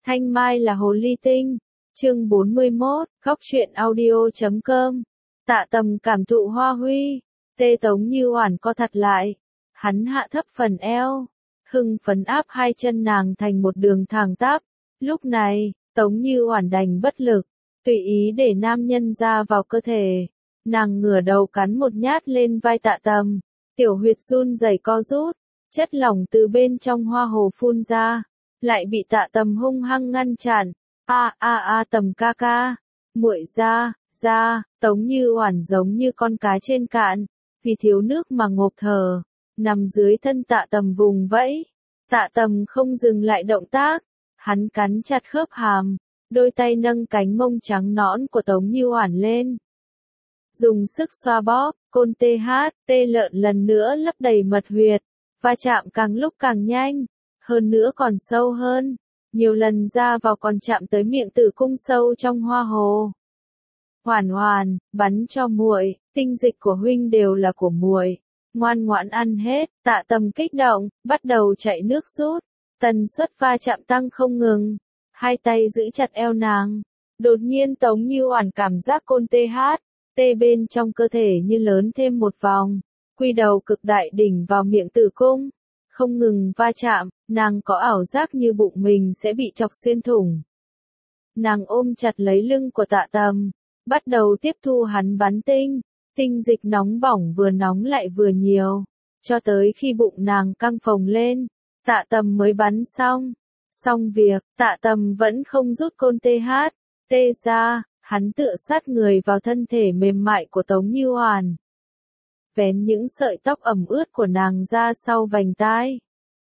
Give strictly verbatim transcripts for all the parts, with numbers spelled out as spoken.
Thanh Mai là hồ ly tinh. Chương bốn mươi mốt, góc truyện audio chấm com. Tạ Tầm cảm thụ hoa huy, tê Tống Như Oản co thật lại. Hắn hạ thấp phần eo, hưng phấn áp hai chân nàng thành một đường thẳng tắp. Lúc này, Tống Như Oản đành bất lực, tùy ý để nam nhân ra vào cơ thể. Nàng ngửa đầu cắn một nhát lên vai Tạ Tầm, tiểu huyệt run rẩy co rút, chất lỏng từ bên trong hoa hồ phun ra, lại bị Tạ Tầm hung hăng ngăn chặn. A a a Tầm ca ca, muội ra, ra, Tống Như Oản giống như con cá trên cạn, vì thiếu nước mà ngộp thở, nằm dưới thân Tạ Tầm vùng vẫy. Tạ Tầm không dừng lại động tác, hắn cắn chặt khớp hàm, đôi tay nâng cánh mông trắng nõn của Tống Như Oản lên. Dùng sức xoa bóp, côn tê hát, tê lợn lần nữa lấp đầy mật huyệt, va chạm càng lúc càng nhanh, hơn nữa còn sâu hơn. Nhiều lần ra vào còn chạm tới miệng tử cung sâu trong hoa hồ. Hoàn Hoàn, bắn cho muội, tinh dịch của huynh đều là của muội, ngoan ngoãn ăn hết. Tạ Tầm kích động, bắt đầu chạy nước rút, tần suất va chạm tăng không ngừng, hai tay giữ chặt eo nàng. Đột nhiên Tống Như Oản cảm giác côn tê hát, tê bên trong cơ thể như lớn thêm một vòng, quy đầu cực đại đỉnh vào miệng tử cung. Không ngừng va chạm, nàng có ảo giác như bụng mình sẽ bị chọc xuyên thủng. Nàng ôm chặt lấy lưng của Tạ Tầm, bắt đầu tiếp thu hắn bắn tinh, tinh dịch nóng bỏng vừa nóng lại vừa nhiều, cho tới khi bụng nàng căng phồng lên, Tạ Tầm mới bắn xong. Xong việc, Tạ Tầm vẫn không rút côn tê hát, tê ra, hắn tựa sát người vào thân thể mềm mại của Tống Như Oản, vén những sợi tóc ẩm ướt của nàng ra sau vành tai.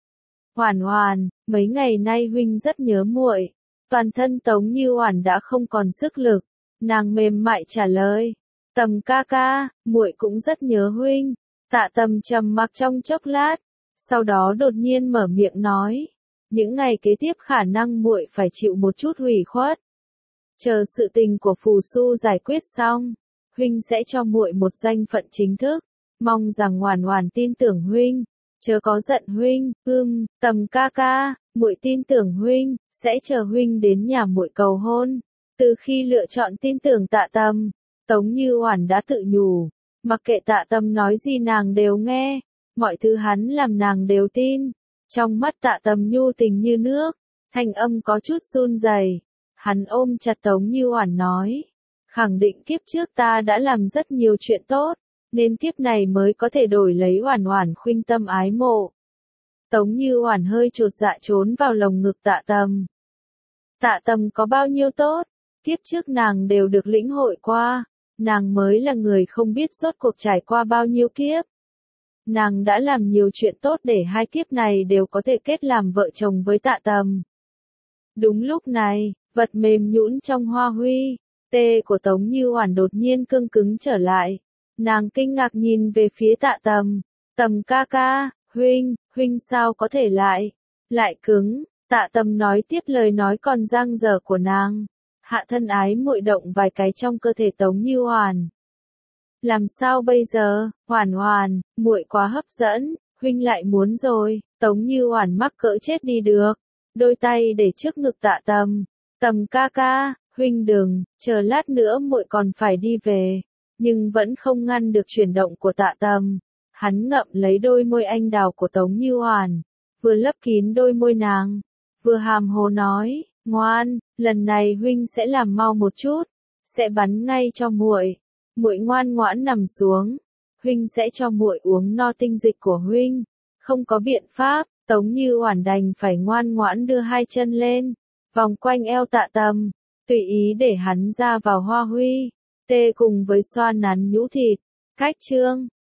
Oản Oản, mấy ngày nay huynh rất nhớ muội. Toàn thân Tống Như Oản đã không còn sức lực, nàng mềm mại trả lời. Tầm ca ca, muội cũng rất nhớ huynh. Tạ Tầm trầm mặc trong chốc lát, sau đó đột nhiên mở miệng nói, những ngày kế tiếp khả năng muội phải chịu một chút hủy khuất. Chờ sự tình của Phù Su giải quyết xong, huynh sẽ cho muội một danh phận chính thức. Mong rằng Oản Oản tin tưởng huynh, chớ có giận huynh. Ừm, Tầm ca ca, muội tin tưởng huynh, sẽ chờ huynh đến nhà muội cầu hôn. Từ khi lựa chọn tin tưởng Tạ Tầm, Tống Như Oản đã tự nhủ, mặc kệ Tạ Tầm nói gì nàng đều nghe, mọi thứ hắn làm nàng đều tin. Trong mắt Tạ Tầm nhu tình như nước, thanh âm có chút run rẩy. Hắn ôm chặt Tống Như Oản nói, khẳng định kiếp trước ta đã làm rất nhiều chuyện tốt, nên kiếp này mới có thể đổi lấy Oản Oản khuynh tâm ái mộ. Tống Như Oản hơi chột dạ trốn vào lồng ngực Tạ Tầm. Tạ Tầm có bao nhiêu tốt, kiếp trước nàng đều được lĩnh hội qua, nàng mới là người không biết rốt cuộc trải qua bao nhiêu kiếp. Nàng đã làm nhiều chuyện tốt để hai kiếp này đều có thể kết làm vợ chồng với Tạ Tầm. Đúng lúc này, vật mềm nhũn trong hoa huy, tê của Tống Như Oản đột nhiên cương cứng trở lại. Nàng kinh ngạc nhìn về phía Tạ Tầm. Tầm ca ca, huynh, huynh sao có thể lại, lại cứng. Tạ Tầm nói tiếp lời nói còn dang dở của nàng. Hạ thân ái muội động vài cái trong cơ thể Tống Như Oản. Làm sao bây giờ, Oản Oản, muội quá hấp dẫn, huynh lại muốn rồi. Tống Như Oản mắc cỡ chết đi được. Đôi tay để trước ngực Tạ Tầm. Tầm ca ca, huynh đừng, chờ lát nữa muội còn phải đi về. Nhưng vẫn không ngăn được chuyển động của Tạ Tầm. Hắn ngậm lấy đôi môi anh đào của Tống Như Oản, vừa lấp kín đôi môi nàng, vừa hàm hồ nói, ngoan, lần này huynh sẽ làm mau một chút, sẽ bắn ngay cho muội. Muội ngoan ngoãn nằm xuống, huynh sẽ cho muội uống no tinh dịch của huynh. Không có biện pháp, Tống Như Oản đành phải ngoan ngoãn đưa hai chân lên, vòng quanh eo Tạ Tầm, tùy ý để hắn ra vào hoa huy. Tê cùng với xoa nắn nhũ thịt. Cách chương